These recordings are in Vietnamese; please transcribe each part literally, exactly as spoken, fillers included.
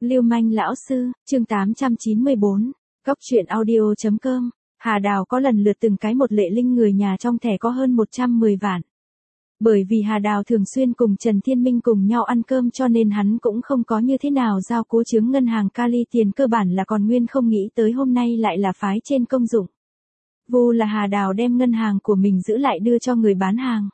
Lưu manh lão sư, chương tám trăm chín mươi bốn, Cốc truyện audio chấm com. Hà Đào có lần lượt từng cái một lệ linh người nhà trong thẻ có hơn một trăm mười vạn. Bởi vì Hà Đào thường xuyên cùng Trần Thiên Minh cùng nhau ăn cơm cho nên hắn cũng không có như thế nào giao cố chướng ngân hàng Cali tiền, cơ bản là còn nguyên không nghĩ tới hôm nay lại là phái trên công dụng. Vu là Hà Đào đem ngân hàng của mình giữ lại đưa cho người bán hàng.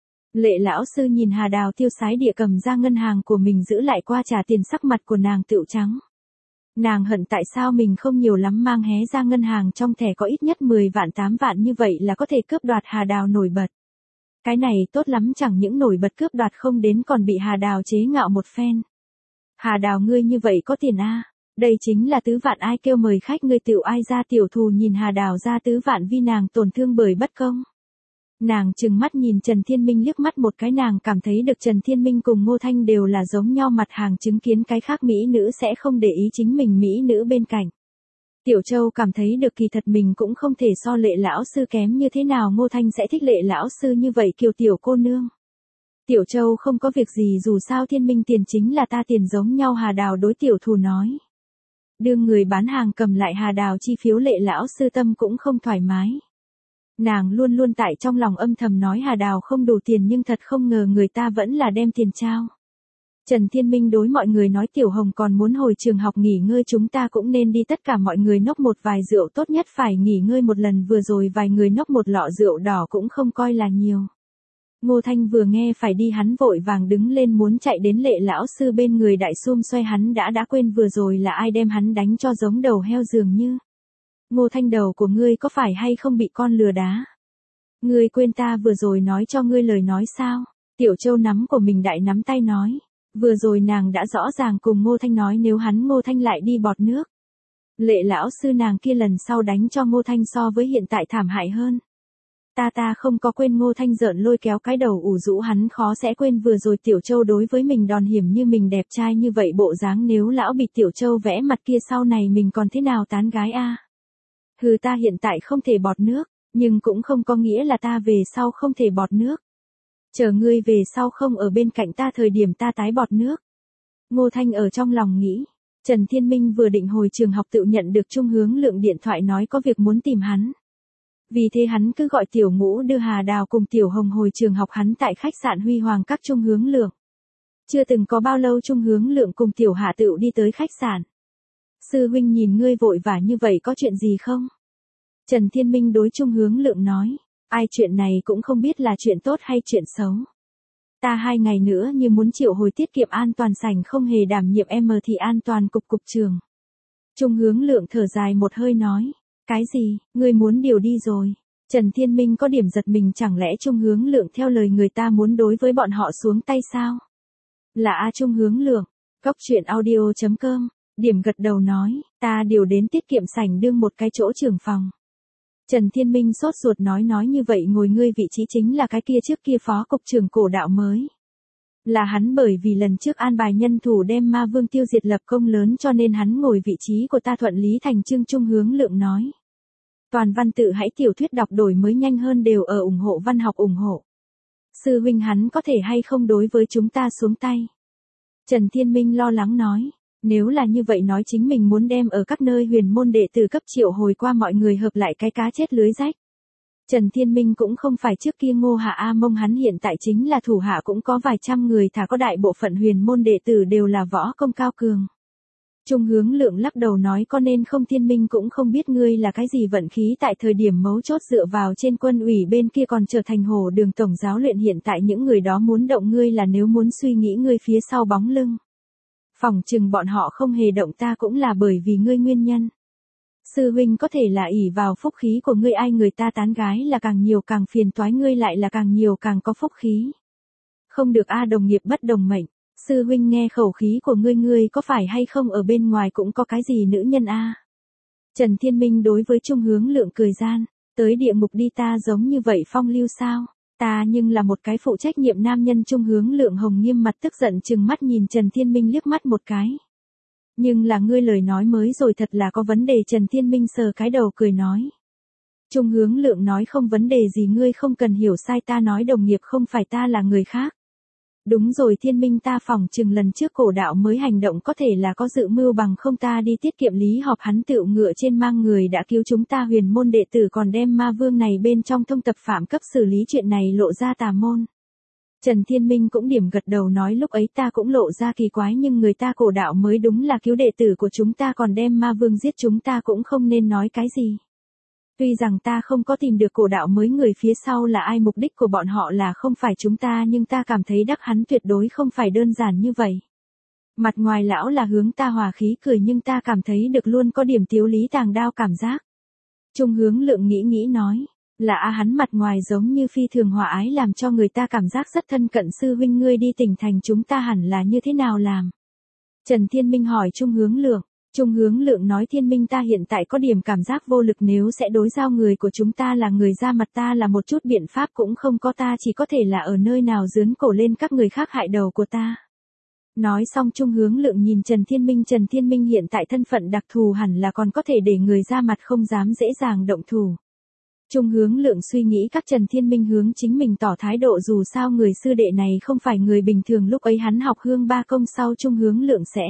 Lệ lão sư nhìn Hà Đào tiêu sái địa cầm ra ngân hàng của mình giữ lại qua trả tiền, sắc mặt của nàng tựu trắng. Nàng hận tại sao mình không nhiều lắm mang hé ra ngân hàng trong thẻ có ít nhất mười vạn tám vạn như vậy là có thể cướp đoạt Hà Đào nổi bật. Cái này tốt lắm, chẳng những nổi bật cướp đoạt không đến còn bị Hà Đào chế ngạo một phen. Hà Đào ngươi như vậy có tiền a? Đây chính là tứ vạn, ai kêu mời khách ngươi tựu ai ra. Tiểu thù nhìn Hà Đào ra tứ vạn vì nàng tổn thương bởi bất công. Nàng trừng mắt nhìn Trần Thiên Minh liếc mắt một cái, nàng cảm thấy được Trần Thiên Minh cùng Ngô Thanh đều là giống nhau mặt hàng, chứng kiến cái khác mỹ nữ sẽ không để ý chính mình mỹ nữ bên cạnh. Tiểu Châu cảm thấy được kỳ thật mình cũng không thể so Lệ lão sư kém như thế nào, Ngô Thanh sẽ thích Lệ lão sư như vậy kiều tiểu cô nương. Tiểu Châu không có việc gì, dù sao Thiên Minh tiền chính là ta tiền giống nhau. Hà Đào đối tiểu thù nói. Đương người bán hàng cầm lại Hà Đào chi phiếu, Lệ lão sư tâm cũng không thoải mái. Nàng luôn luôn tại trong lòng âm thầm nói Hà Đào không đủ tiền, nhưng thật không ngờ người ta vẫn là đem tiền trao. Trần Thiên Minh đối mọi người nói Tiểu Hồng còn muốn hồi trường học nghỉ ngơi, chúng ta cũng nên đi. Tất cả mọi người nốc một vài rượu, tốt nhất phải nghỉ ngơi một lần, vừa rồi vài người nốc một lọ rượu đỏ cũng không coi là nhiều. Ngô Thanh vừa nghe phải đi, hắn vội vàng đứng lên muốn chạy đến Lệ lão sư bên người đại xum xoay, hắn đã đã quên vừa rồi là ai đem hắn đánh cho giống đầu heo dường như. Ngô Thanh, đầu của ngươi có phải hay không bị con lừa đá? Ngươi quên ta vừa rồi nói cho ngươi lời nói sao? Tiểu Châu nắm của mình đại nắm tay nói. Vừa rồi nàng đã rõ ràng cùng Ngô Thanh nói nếu hắn Ngô Thanh lại đi bọt nước. Lệ lão sư nàng kia lần sau đánh cho Ngô Thanh so với hiện tại thảm hại hơn. Ta ta không có quên. Ngô Thanh giỡn lôi kéo cái đầu ủ rũ, hắn khó sẽ quên vừa rồi Tiểu Châu đối với mình đòn hiểm như mình, đẹp trai như vậy bộ dáng, nếu lão bị Tiểu Châu vẽ mặt kia sau này mình còn thế nào tán gái a? Hừ, ta hiện tại không thể bọt nước, nhưng cũng không có nghĩa là ta về sau không thể bọt nước. Chờ ngươi về sau không ở bên cạnh ta thời điểm ta tái bọt nước. Ngô Thanh ở trong lòng nghĩ. Trần Thiên Minh vừa định hồi trường học tự nhận được Trung Hướng Lượng điện thoại nói có việc muốn tìm hắn. Vì thế hắn cứ gọi Tiểu Ngũ đưa Hà Đào cùng Tiểu Hồng hồi trường học. Hắn tại khách sạn Huy Hoàng các Trung Hướng Lượng. Chưa từng có bao lâu Trung Hướng Lượng cùng Tiểu Hạ tựu đi tới khách sạn. Sư huynh nhìn ngươi vội vã như vậy có chuyện gì không? Trần Thiên Minh đối Trung Hướng Lượng nói. Ai, chuyện này cũng không biết là chuyện tốt hay chuyện xấu. Ta hai ngày nữa như muốn triệu hồi tiết kiệm an toàn sảnh không hề đảm nhiệm em thì an toàn cục cục trường. Trung Hướng Lượng thở dài một hơi nói. Cái gì, ngươi muốn điều đi rồi? Trần Thiên Minh có điểm giật mình, chẳng lẽ Trung Hướng Lượng theo lời người ta muốn đối với bọn họ xuống tay sao? Là a Trung Hướng Lượng. Cốc truyện audio chấm com. Điểm gật đầu nói, ta điều đến tiết kiệm sảnh đương một cái chỗ trưởng phòng. Trần Thiên Minh sốt ruột nói nói như vậy ngồi ngươi vị trí chính là cái kia trước kia phó cục trưởng cổ đạo mới. Là hắn bởi vì lần trước an bài nhân thủ đem ma vương tiêu diệt lập công lớn cho nên hắn ngồi vị trí của ta thuận lý thành chương. Trung Hướng Lượng nói. Toàn văn tự hãy tiểu thuyết đọc đổi mới nhanh hơn đều ở ủng hộ văn học ủng hộ. Sư huynh hắn có thể hay không đối với chúng ta xuống tay? Trần Thiên Minh lo lắng nói. Nếu là như vậy nói chính mình muốn đem ở các nơi huyền môn đệ tử cấp triệu hồi qua mọi người hợp lại cái cá chết lưới rách. Trần Thiên Minh cũng không phải trước kia Ngô Hạ A Mông, hắn hiện tại chính là thủ hạ cũng có vài trăm người, thả có đại bộ phận huyền môn đệ tử đều là võ công cao cường. Trung Hướng Lượng lắc đầu nói có nên không, Thiên Minh cũng không biết ngươi là cái gì vận khí, tại thời điểm mấu chốt dựa vào trên quân ủy bên kia còn trở thành Hồ Đường tổng giáo luyện, hiện tại những người đó muốn động ngươi là nếu muốn suy nghĩ ngươi phía sau bóng lưng. Phỏng chừng bọn họ không hề động ta cũng là bởi vì ngươi nguyên nhân. Sư huynh có thể là ỷ vào phúc khí của ngươi, ai người ta tán gái là càng nhiều càng phiền toái, ngươi lại là càng nhiều càng có phúc khí. Không được a, đồng nghiệp bất đồng mệnh. Sư huynh nghe khẩu khí của ngươi, ngươi có phải hay không ở bên ngoài cũng có cái gì nữ nhân a? Trần Thiên Minh đối với Trung Hướng Lượng cười gian. Tới địa ngục đi, ta giống như vậy phong lưu sao? Ta nhưng là một cái phụ trách nhiệm nam nhân. Trung Hướng Lượng hồng nghiêm mặt tức giận chừng mắt nhìn Trần Thiên Minh liếc mắt một cái. Nhưng là ngươi lời nói mới rồi thật là có vấn đề. Trần Thiên Minh sờ cái đầu cười nói. Trung Hướng Lượng nói không vấn đề gì, ngươi không cần hiểu sai, ta nói đồng nghiệp không phải ta là người khác. Đúng rồi Thiên Minh, ta phỏng chừng lần trước cổ đạo mới hành động có thể là có dự mưu, bằng không ta đi tiết kiệm lý họp hắn tựu ngựa trên mang người đã cứu chúng ta huyền môn đệ tử còn đem ma vương này bên trong thông tập phạm cấp xử lý, chuyện này lộ ra tà môn. Trần Thiên Minh cũng điểm gật đầu nói lúc ấy ta cũng lộ ra kỳ quái, nhưng người ta cổ đạo mới đúng là cứu đệ tử của chúng ta còn đem ma vương giết chúng ta cũng không nên nói cái gì. Tuy rằng ta không có tìm được cổ đạo mới người phía sau là ai, mục đích của bọn họ là không phải chúng ta, nhưng ta cảm thấy đắc hắn tuyệt đối không phải đơn giản như vậy. Mặt ngoài lão là hướng ta hòa khí cười, nhưng ta cảm thấy được luôn có điểm tiếu lý tàng đao cảm giác. Trung Hướng Lượng nghĩ nghĩ nói, là a hắn mặt ngoài giống như phi thường hòa ái, làm cho người ta cảm giác rất thân cận. Sư huynh ngươi đi tỉnh thành chúng ta hẳn là như thế nào làm? Trần Thiên Minh hỏi Trung Hướng Lượng. Trung Hướng Lượng nói Thiên Minh, ta hiện tại có điểm cảm giác vô lực, nếu sẽ đối giao người của chúng ta là người ra mặt ta là một chút biện pháp cũng không có, ta chỉ có thể là ở nơi nào dướn cổ lên các người khác hại đầu của ta. Nói xong Trung Hướng Lượng nhìn Trần Thiên Minh, Trần Thiên Minh hiện tại thân phận đặc thù hẳn là còn có thể để người ra mặt không dám dễ dàng động thủ. Trung Hướng Lượng suy nghĩ các Trần Thiên Minh hướng chính mình tỏ thái độ, dù sao người sư đệ này không phải người bình thường, lúc ấy hắn học hương ba công sau Trung Hướng Lượng sẽ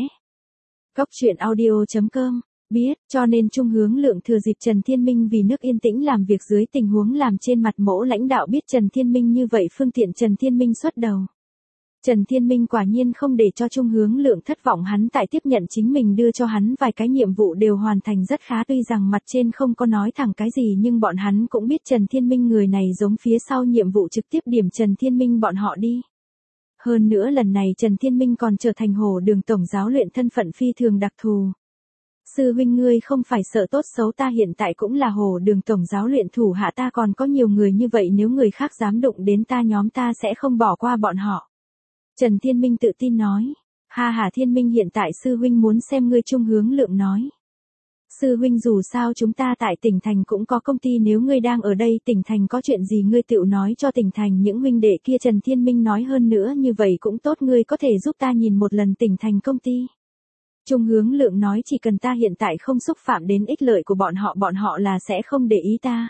Cóc truyện audio chấm com biết, cho nên Trung Hướng Lượng thừa dịp Trần Thiên Minh vì nước yên tĩnh làm việc dưới tình huống làm trên mặt mỗ lãnh đạo biết Trần Thiên Minh như vậy, phương tiện Trần Thiên Minh xuất đầu. Trần Thiên Minh quả nhiên không để cho Trung Hướng Lượng thất vọng, hắn tại tiếp nhận chính mình đưa cho hắn vài cái nhiệm vụ đều hoàn thành rất khá, tuy rằng mặt trên không có nói thẳng cái gì nhưng bọn hắn cũng biết Trần Thiên Minh người này giống phía sau nhiệm vụ trực tiếp điểm Trần Thiên Minh bọn họ đi. Hơn nữa lần này Trần Thiên Minh còn trở thành Hồ Đường tổng giáo luyện, thân phận phi thường đặc thù. Sư huynh ngươi không phải sợ tốt xấu, ta hiện tại cũng là Hồ Đường tổng giáo luyện thủ hạ, ta còn có nhiều người như vậy, nếu người khác dám đụng đến ta nhóm ta sẽ không bỏ qua bọn họ. Trần Thiên Minh tự tin nói. Ha ha Thiên Minh, hiện tại sư huynh muốn xem ngươi. Trung Hướng Lượng nói. Sư huynh, dù sao chúng ta tại tỉnh thành cũng có công ty, nếu ngươi đang ở đây tỉnh thành có chuyện gì ngươi tự nói cho tỉnh thành những huynh đệ kia. Trần Thiên Minh nói, hơn nữa như vậy cũng tốt, ngươi có thể giúp ta nhìn một lần tỉnh thành công ty. Trung Hướng Lượng nói, chỉ cần ta hiện tại không xúc phạm đến ích lợi của bọn họ, bọn họ là sẽ không để ý ta.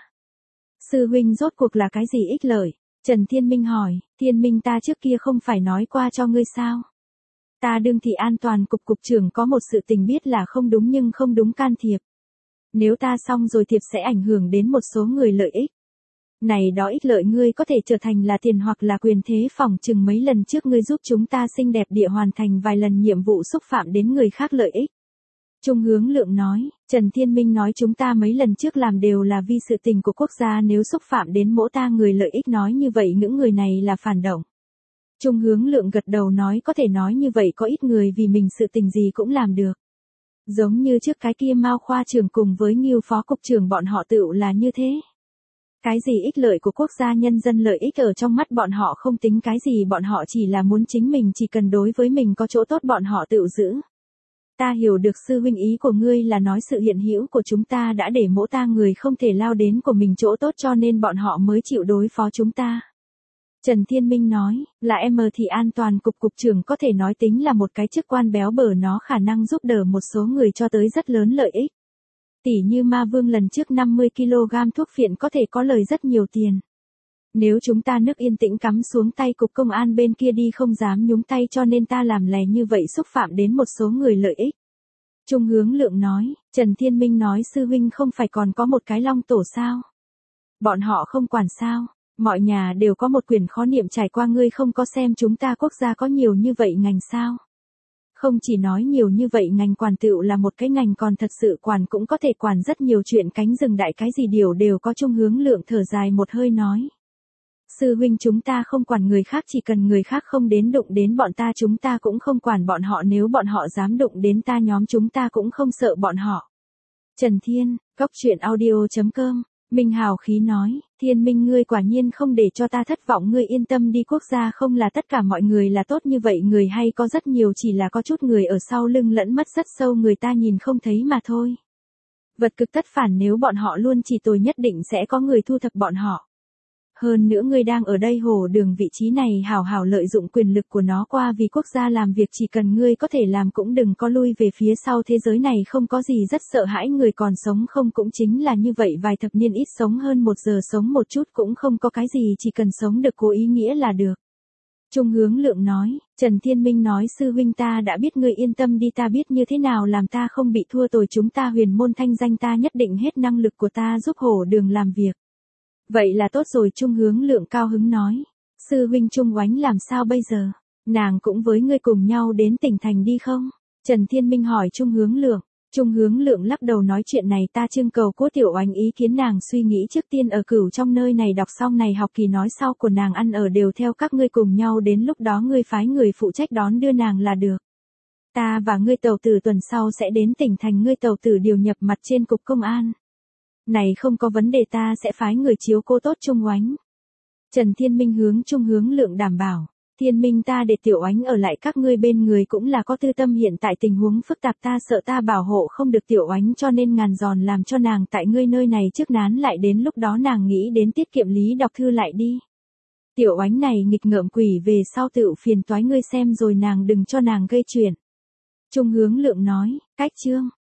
Sư huynh, rốt cuộc là cái gì ích lợi? Trần Thiên Minh hỏi. Thiên Minh, ta trước kia không phải nói qua cho ngươi sao? Ta đương thị an toàn cục cục trưởng có một sự tình biết là không đúng nhưng không đúng can thiệp. Nếu ta xong rồi thiệp sẽ ảnh hưởng đến một số người lợi ích. Này đó ích lợi ngươi có thể trở thành là tiền hoặc là quyền thế, phỏng chừng mấy lần trước ngươi giúp chúng ta xinh đẹp địa hoàn thành vài lần nhiệm vụ xúc phạm đến người khác lợi ích. Trung Hướng Lượng nói. Trần Thiên Minh nói, chúng ta mấy lần trước làm đều là vì sự tình của quốc gia, nếu xúc phạm đến mỗi ta người lợi ích nói như vậy những người này là phản động. Trung Hướng Lượng gật đầu nói, có thể nói như vậy, có ít người vì mình sự tình gì cũng làm được. Giống như trước cái kia Mao khoa trưởng cùng với Ngưu phó cục trưởng bọn họ tựu là như thế. Cái gì ích lợi của quốc gia nhân dân lợi ích ở trong mắt bọn họ không tính cái gì, bọn họ chỉ là muốn chính mình, chỉ cần đối với mình có chỗ tốt bọn họ tựu giữ. Ta hiểu được sư huynh, ý của ngươi là nói sự hiện hữu của chúng ta đã để mỗi ta người không thể lao đến của mình chỗ tốt, cho nên bọn họ mới chịu đối phó chúng ta. Trần Thiên Minh nói, là em thì an toàn cục cục trưởng có thể nói tính là một cái chức quan béo bở, nó khả năng giúp đỡ một số người cho tới rất lớn lợi ích. Tỷ như ma vương lần trước năm mươi ki lô gam thuốc phiện có thể có lời rất nhiều tiền. Nếu chúng ta nước yên tĩnh cắm xuống tay, cục công an bên kia đi không dám nhúng tay, cho nên ta làm lè như vậy xúc phạm đến một số người lợi ích. Trung Hướng Lượng nói. Trần Thiên Minh nói, sư huynh không phải còn có một cái long tổ sao? Bọn họ không quản sao? Mọi nhà đều có một quyển khó niệm trải qua, ngươi không có xem chúng ta quốc gia có nhiều như vậy ngành sao? Không chỉ nói nhiều như vậy ngành, quản tựu là một cái ngành, còn thật sự quản cũng có thể quản rất nhiều chuyện, cánh rừng đại cái gì điều đều có. Trung Hướng Lượng thở dài một hơi nói. Sư huynh, chúng ta không quản người khác, chỉ cần người khác không đến đụng đến bọn ta chúng ta cũng không quản bọn họ, nếu bọn họ dám đụng đến ta nhóm chúng ta cũng không sợ bọn họ. Trần Thiên, Cóc truyện audio chấm com Minh hào khí nói, Thiên Minh ngươi quả nhiên không để cho ta thất vọng, ngươi yên tâm đi, quốc gia không là tất cả mọi người là tốt như vậy, người hay có rất nhiều, chỉ là có chút người ở sau lưng lẫn mất rất sâu, người ta nhìn không thấy mà thôi. Vật cực tất phản, nếu bọn họ luôn chỉ tồi nhất định sẽ có người thu thập bọn họ. Hơn nữa ngươi đang ở đây Hồ Đường vị trí này, hào hào lợi dụng quyền lực của nó qua vì quốc gia làm việc, chỉ cần ngươi có thể làm cũng đừng có lui về phía sau, thế giới này không có gì rất sợ hãi, người còn sống không cũng chính là như vậy, vài thập niên ít sống hơn một giờ sống một chút cũng không có cái gì, chỉ cần sống được có ý nghĩa là được. Trung Hướng Lượng nói, Trần Thiên Minh nói sư huynh ta đã biết ngươi yên tâm đi, ta biết như thế nào làm ta không bị thua tồi, chúng ta huyền môn thanh danh ta nhất định hết năng lực của ta giúp hổ đường làm việc. Vậy là tốt rồi, Trung Hướng Lượng cao hứng nói. Sư huynh Trung Oánh làm sao bây giờ? Nàng cũng với ngươi cùng nhau đến tỉnh thành đi không? Trần Thiên Minh hỏi Trung Hướng Lượng. Trung Hướng Lượng lắc đầu nói chuyện này ta trưng cầu Cố Tiểu Oánh ý kiến, nàng suy nghĩ trước tiên ở Cửu trong nơi này đọc xong này học kỳ nói sau của nàng ăn ở đều theo các ngươi cùng nhau, đến lúc đó ngươi phái người phụ trách đón đưa nàng là được. Ta và ngươi tàu tử tuần sau sẽ đến tỉnh thành, ngươi tàu tử điều nhập mặt trên cục công an. Này không có vấn đề, ta sẽ phái người chiếu cố tốt Trung Oánh. Trần Thiên Minh hướng Trung Hướng Lượng đảm bảo. Thiên Minh ta để Tiểu Oánh ở lại các ngươi bên người cũng là có tư tâm, hiện tại tình huống phức tạp ta sợ ta bảo hộ không được Tiểu Oánh, cho nên ngàn giòn làm cho nàng tại ngươi nơi này trước nán lại, đến lúc đó nàng nghĩ đến tiết kiệm lý đọc thư lại đi. Tiểu Oánh này nghịch ngợm quỷ về sau tự phiền toái, ngươi xem rồi nàng đừng cho nàng gây chuyện. Trung Hướng Lượng nói, cách chương.